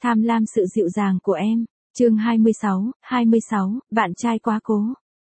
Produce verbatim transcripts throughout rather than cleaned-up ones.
Tham lam sự dịu dàng của em. Chương hai mươi sáu, hai mươi sáu, bạn trai quá cố.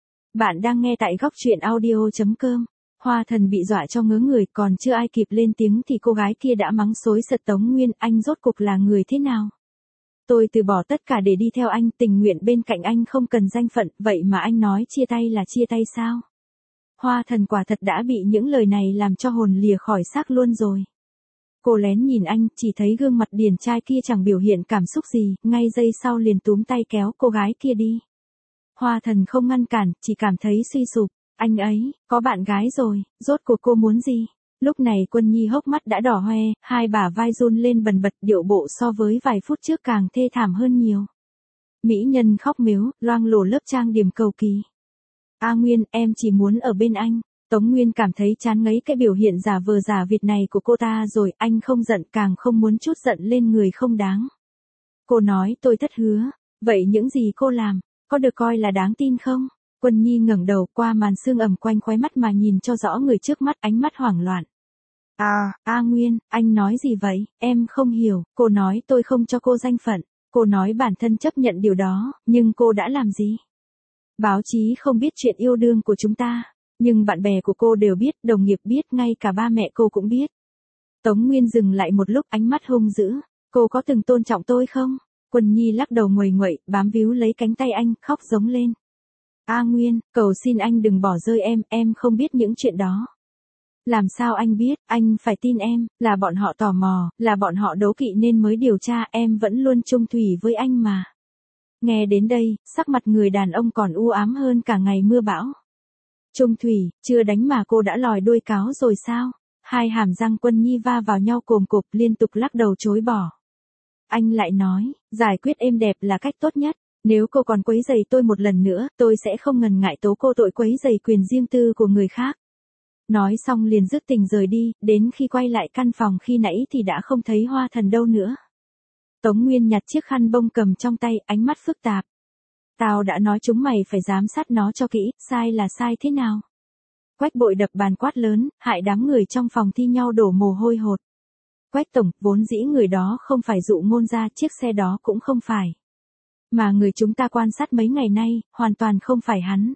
Bạn đang nghe tại góc truyện audio chấm com. Hoa Thần bị dọa cho ngớ người, còn chưa ai kịp lên tiếng thì cô gái kia đã mắng xối xật Tống Nguyên, anh rốt cuộc là người thế nào? Tôi từ bỏ tất cả để đi theo anh, tình nguyện bên cạnh anh không cần danh phận, vậy mà anh nói chia tay là chia tay sao? Hoa Thần quả thật đã bị những lời này làm cho hồn lìa khỏi xác luôn rồi. Cô lén nhìn anh, chỉ thấy gương mặt điển trai kia chẳng biểu hiện cảm xúc gì, ngay giây sau liền túm tay kéo cô gái kia đi. Hoa Thần không ngăn cản, chỉ cảm thấy suy sụp, anh ấy, có bạn gái rồi, rốt cuộc cô muốn gì? Lúc này Quân Nhi hốc mắt đã đỏ hoe, hai bả vai run lên bần bật, điệu bộ so với vài phút trước càng thê thảm hơn nhiều. Mỹ nhân khóc mếu, loang lổ lớp trang điểm cầu kỳ. A Nguyên, em chỉ muốn ở bên anh. Tống Nguyên cảm thấy chán ngấy cái biểu hiện giả vờ giả vịt này của cô ta rồi, anh không giận càng không muốn trút giận lên người không đáng. Cô nói tôi thất hứa, vậy những gì cô làm, có được coi là đáng tin không? Quân Nhi ngẩng đầu qua màn sương ẩm quanh khóe mắt mà nhìn cho rõ người trước mắt, ánh mắt hoảng loạn. À, A Nguyên, anh nói gì vậy, em không hiểu, cô nói tôi không cho cô danh phận, cô nói bản thân chấp nhận điều đó, nhưng cô đã làm gì? Báo chí không biết chuyện yêu đương của chúng ta. Nhưng bạn bè của cô đều biết, đồng nghiệp biết, ngay cả ba mẹ cô cũng biết. Tống Nguyên dừng lại một lúc, ánh mắt hung dữ. Cô có từng tôn trọng tôi không? Quân Nhi lắc đầu nguầy nguậy, bám víu lấy cánh tay anh, khóc giống lên. A Nguyên, cầu xin anh đừng bỏ rơi em, em không biết những chuyện đó. Làm sao anh biết, anh phải tin em, là bọn họ tò mò, là bọn họ đố kỵ nên mới điều tra, em vẫn luôn chung thủy với anh mà. Nghe đến đây, sắc mặt người đàn ông còn u ám hơn cả ngày mưa bão. Trung thủy, chưa đánh mà cô đã lòi đuôi cáo rồi sao? Hai hàm răng Quân Nhi va vào nhau cồm cộp, liên tục lắc đầu chối bỏ. Anh lại nói, giải quyết êm đẹp là cách tốt nhất. Nếu cô còn quấy rầy tôi một lần nữa, tôi sẽ không ngần ngại tố cô tội quấy rầy quyền riêng tư của người khác. Nói xong liền dứt tình rời đi, đến khi quay lại căn phòng khi nãy thì đã không thấy Hoa Thần đâu nữa. Tống Nguyên nhặt chiếc khăn bông cầm trong tay, ánh mắt phức tạp. Tao đã nói chúng mày phải giám sát nó cho kỹ, sai là sai thế nào? Quách Bội đập bàn quát lớn, hại đám người trong phòng thi nhau đổ mồ hôi hột. Quách tổng, vốn dĩ người đó không phải dụ ngôn ra, chiếc xe đó cũng không phải. Mà người chúng ta quan sát mấy ngày nay, hoàn toàn không phải hắn.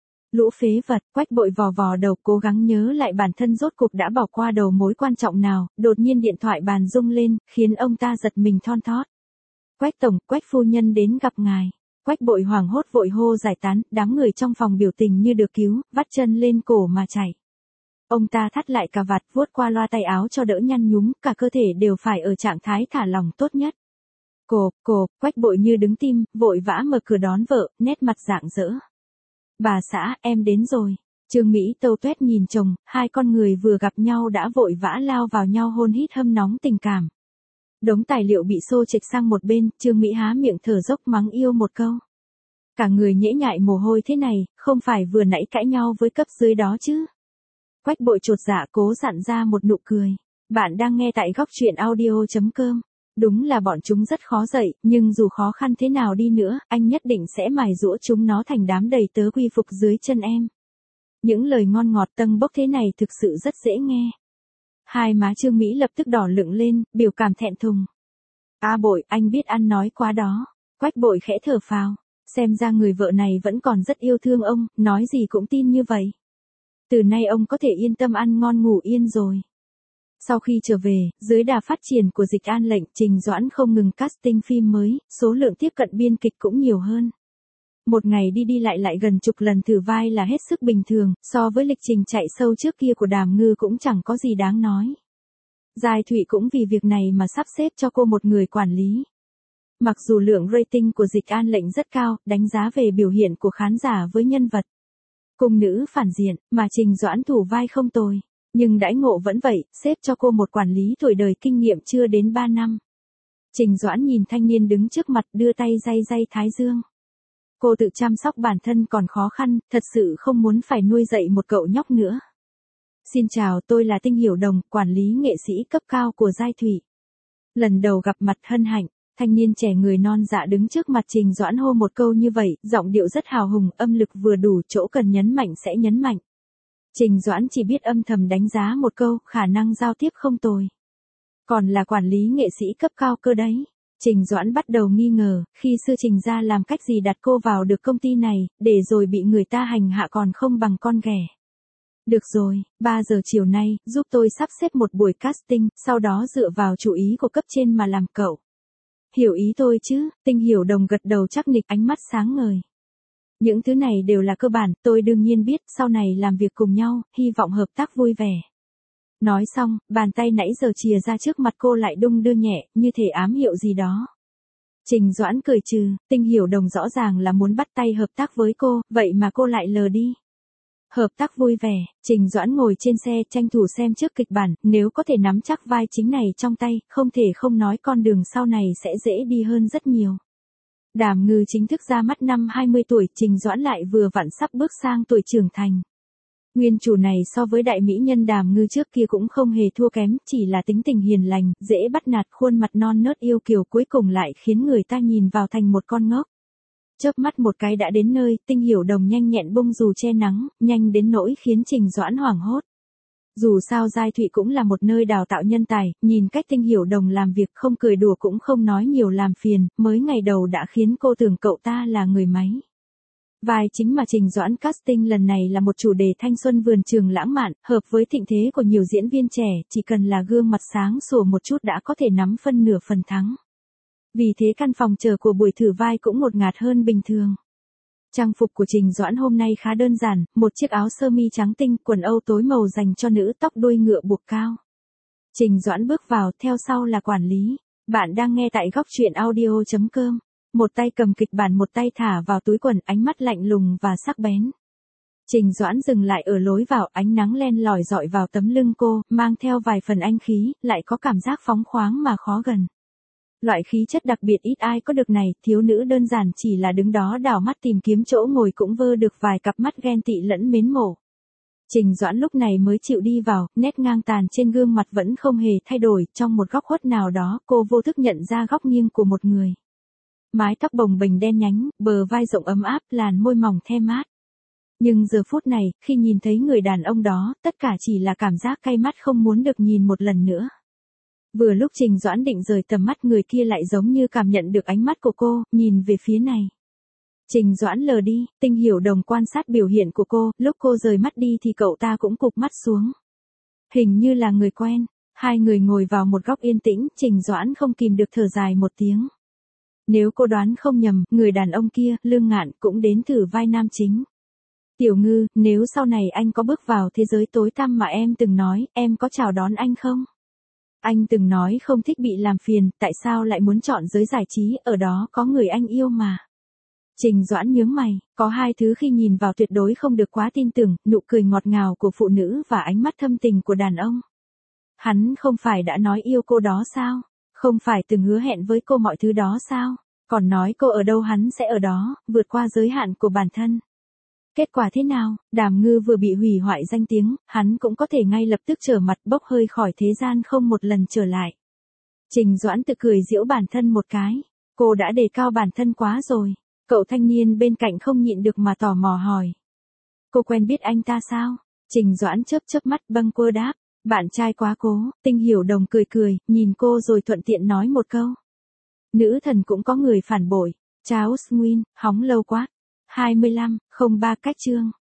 Lũ phế vật, Quách Bội vò vò đầu, cố gắng nhớ lại bản thân rốt cuộc đã bỏ qua đầu mối quan trọng nào, đột nhiên điện thoại bàn rung lên, khiến ông ta giật mình thon thót. Quách tổng, Quách phu nhân đến gặp ngài. Quách Bội hoảng hốt vội hô giải tán, đám người trong phòng biểu tình như được cứu, vắt chân lên cổ mà chạy. Ông ta thắt lại cà vạt, vuốt qua loa tay áo cho đỡ nhăn nhúm, cả cơ thể đều phải ở trạng thái thả lỏng tốt nhất. Cộp, cộp, Quách Bội như đứng tim, vội vã mở cửa đón vợ, nét mặt rạng rỡ. Bà xã, em đến rồi. Trương Mỹ Tâu tuét nhìn chồng, hai con người vừa gặp nhau đã vội vã lao vào nhau hôn hít hâm nóng tình cảm. Đống tài liệu bị xô chệch sang một bên, Trương Mỹ há miệng thở dốc mắng yêu một câu. Cả người nhễ nhại mồ hôi thế này, không phải vừa nãy cãi nhau với cấp dưới đó chứ. Quách Bội chột dạ cố dặn ra một nụ cười. Bạn đang nghe tại góc truyện audio chấm com. Đúng là bọn chúng rất khó dạy, nhưng dù khó khăn thế nào đi nữa, anh nhất định sẽ mài giũa chúng nó thành đám đầy tớ quy phục dưới chân em. Những lời ngon ngọt tâng bốc thế này thực sự rất dễ nghe. Hai má Trương Mỹ lập tức đỏ lựng lên, biểu cảm thẹn thùng. A Bội, anh biết ăn nói quá đó. Quách Bội khẽ thở phào, xem ra người vợ này vẫn còn rất yêu thương ông, nói gì cũng tin như vậy. Từ nay ông có thể yên tâm ăn ngon ngủ yên rồi. Sau khi trở về, dưới đà phát triển của Dịch An Lệnh, Trình Doãn không ngừng casting phim mới, số lượng tiếp cận biên kịch cũng nhiều hơn. Một ngày đi đi lại lại gần chục lần thử vai là hết sức bình thường, so với lịch trình chạy sâu trước kia của Đàm Ngư cũng chẳng có gì đáng nói. Giai Thụy cũng vì việc này mà sắp xếp cho cô một người quản lý. Mặc dù lượng rating của Dịch An Lệnh rất cao, đánh giá về biểu hiện của khán giả với nhân vật cung nữ phản diện, mà Trình Doãn thủ vai không tồi. Nhưng đãi ngộ vẫn vậy, xếp cho cô một quản lý tuổi đời kinh nghiệm chưa đến ba năm. Trình Doãn nhìn thanh niên đứng trước mặt đưa tay day day thái dương. Cô tự chăm sóc bản thân còn khó khăn, thật sự không muốn phải nuôi dạy một cậu nhóc nữa. Xin chào, tôi là Tinh Hiểu Đồng, quản lý nghệ sĩ cấp cao của Giai Thụy. Lần đầu gặp mặt hân hạnh, thanh niên trẻ người non dạ đứng trước mặt Trình Doãn hô một câu như vậy, giọng điệu rất hào hùng, âm lực vừa đủ, chỗ cần nhấn mạnh sẽ nhấn mạnh. Trình Doãn chỉ biết âm thầm đánh giá một câu, khả năng giao tiếp không tồi. Còn là quản lý nghệ sĩ cấp cao cơ đấy. Trình Doãn bắt đầu nghi ngờ, khi xưa Trình gia làm cách gì đặt cô vào được công ty này, để rồi bị người ta hành hạ còn không bằng con ghẻ. Được rồi, ba giờ chiều nay, giúp tôi sắp xếp một buổi casting, sau đó dựa vào chủ ý của cấp trên mà làm cậu. Hiểu ý tôi chứ, Tinh Hiểu Đồng gật đầu chắc nịch, ánh mắt sáng ngời. Những thứ này đều là cơ bản, tôi đương nhiên biết, sau này làm việc cùng nhau, hy vọng hợp tác vui vẻ. Nói xong, bàn tay nãy giờ chìa ra trước mặt cô lại đung đưa nhẹ, như thể ám hiệu gì đó. Trình Doãn cười trừ, Tinh Hiểu Đồng rõ ràng là muốn bắt tay hợp tác với cô, vậy mà cô lại lờ đi. Hợp tác vui vẻ, Trình Doãn ngồi trên xe tranh thủ xem trước kịch bản, nếu có thể nắm chắc vai chính này trong tay, không thể không nói con đường sau này sẽ dễ đi hơn rất nhiều. Đàm Ngư chính thức ra mắt năm hai mươi tuổi, Trình Doãn lại vừa vặn sắp bước sang tuổi trưởng thành. Nguyên chủ này so với đại mỹ nhân Đàm Ngư trước kia cũng không hề thua kém, chỉ là tính tình hiền lành, dễ bắt nạt, khuôn mặt non nớt yêu kiều cuối cùng lại khiến người ta nhìn vào thành một con ngốc. Chớp mắt một cái đã đến nơi, Tinh Hiểu Đồng nhanh nhẹn bung dù che nắng, nhanh đến nỗi khiến Trình Doãn hoảng hốt. Dù sao Giai Thụy cũng là một nơi đào tạo nhân tài, nhìn cách Tinh Hiểu Đồng làm việc không cười đùa cũng không nói nhiều làm phiền, mới ngày đầu đã khiến cô tưởng cậu ta là người máy. Vai chính mà Trình Doãn casting lần này là một chủ đề thanh xuân vườn trường lãng mạn, hợp với thịnh thế của nhiều diễn viên trẻ, chỉ cần là gương mặt sáng sủa một chút đã có thể nắm phân nửa phần thắng. Vì thế căn phòng chờ của buổi thử vai cũng ngột ngạt hơn bình thường. Trang phục của Trình Doãn hôm nay khá đơn giản, một chiếc áo sơ mi trắng tinh, quần âu tối màu dành cho nữ, tóc đuôi ngựa buộc cao. Trình Doãn bước vào, theo sau là quản lý. Bạn đang nghe tại góc truyện audio chấm com. Một tay cầm kịch bản, một tay thả vào túi quần, ánh mắt lạnh lùng và sắc bén. Trình Doãn dừng lại ở lối vào, ánh nắng len lỏi dọi vào tấm lưng cô, mang theo vài phần anh khí, lại có cảm giác phóng khoáng mà khó gần. Loại khí chất đặc biệt ít ai có được này, thiếu nữ đơn giản chỉ là đứng đó đảo mắt tìm kiếm chỗ ngồi cũng vơ được vài cặp mắt ghen tị lẫn mến mộ. Trình Doãn lúc này mới chịu đi vào, nét ngang tàn trên gương mặt vẫn không hề thay đổi, trong một góc khuất nào đó, cô vô thức nhận ra góc nghiêng của một người. Mái tóc bồng bềnh đen nhánh, bờ vai rộng ấm áp, làn môi mỏng the mát. Nhưng giờ phút này, khi nhìn thấy người đàn ông đó, tất cả chỉ là cảm giác cay mắt không muốn được nhìn một lần nữa. Vừa lúc Trình Doãn định rời tầm mắt, người kia lại giống như cảm nhận được ánh mắt của cô, nhìn về phía này. Trình Doãn lờ đi, Tinh Hiểu Đồng quan sát biểu hiện của cô, lúc cô rời mắt đi thì cậu ta cũng cụp mắt xuống. Hình như là người quen, hai người ngồi vào một góc yên tĩnh, Trình Doãn không kìm được thở dài một tiếng. Nếu cô đoán không nhầm, người đàn ông kia, Lương Ngạn, cũng đến thử vai nam chính. Tiểu Ngư, nếu sau này anh có bước vào thế giới tối tăm mà em từng nói, em có chào đón anh không? Anh từng nói không thích bị làm phiền, tại sao lại muốn chọn giới giải trí, ở đó có người anh yêu mà. Trình Doãn nhướng mày, có hai thứ khi nhìn vào tuyệt đối không được quá tin tưởng, nụ cười ngọt ngào của phụ nữ và ánh mắt thâm tình của đàn ông. Hắn không phải đã nói yêu cô đó sao? Không phải từng hứa hẹn với cô mọi thứ đó sao? Còn nói cô ở đâu hắn sẽ ở đó, vượt qua giới hạn của bản thân. Kết quả thế nào? Đàm Ngư vừa bị hủy hoại danh tiếng, hắn cũng có thể ngay lập tức trở mặt bốc hơi khỏi thế gian không một lần trở lại. Trình Doãn tự cười giễu bản thân một cái. Cô đã đề cao bản thân quá rồi. Cậu thanh niên bên cạnh không nhịn được mà tò mò hỏi. Cô quen biết anh ta sao? Trình Doãn chớp chớp mắt bâng quơ đáp. Bạn trai quá cố. Tinh Hiểu Đồng cười cười, nhìn cô rồi thuận tiện nói một câu. Nữ thần cũng có người phản bội. Charles Nguyên, hóng lâu quá. hai mươi lăm, không ba cách chương.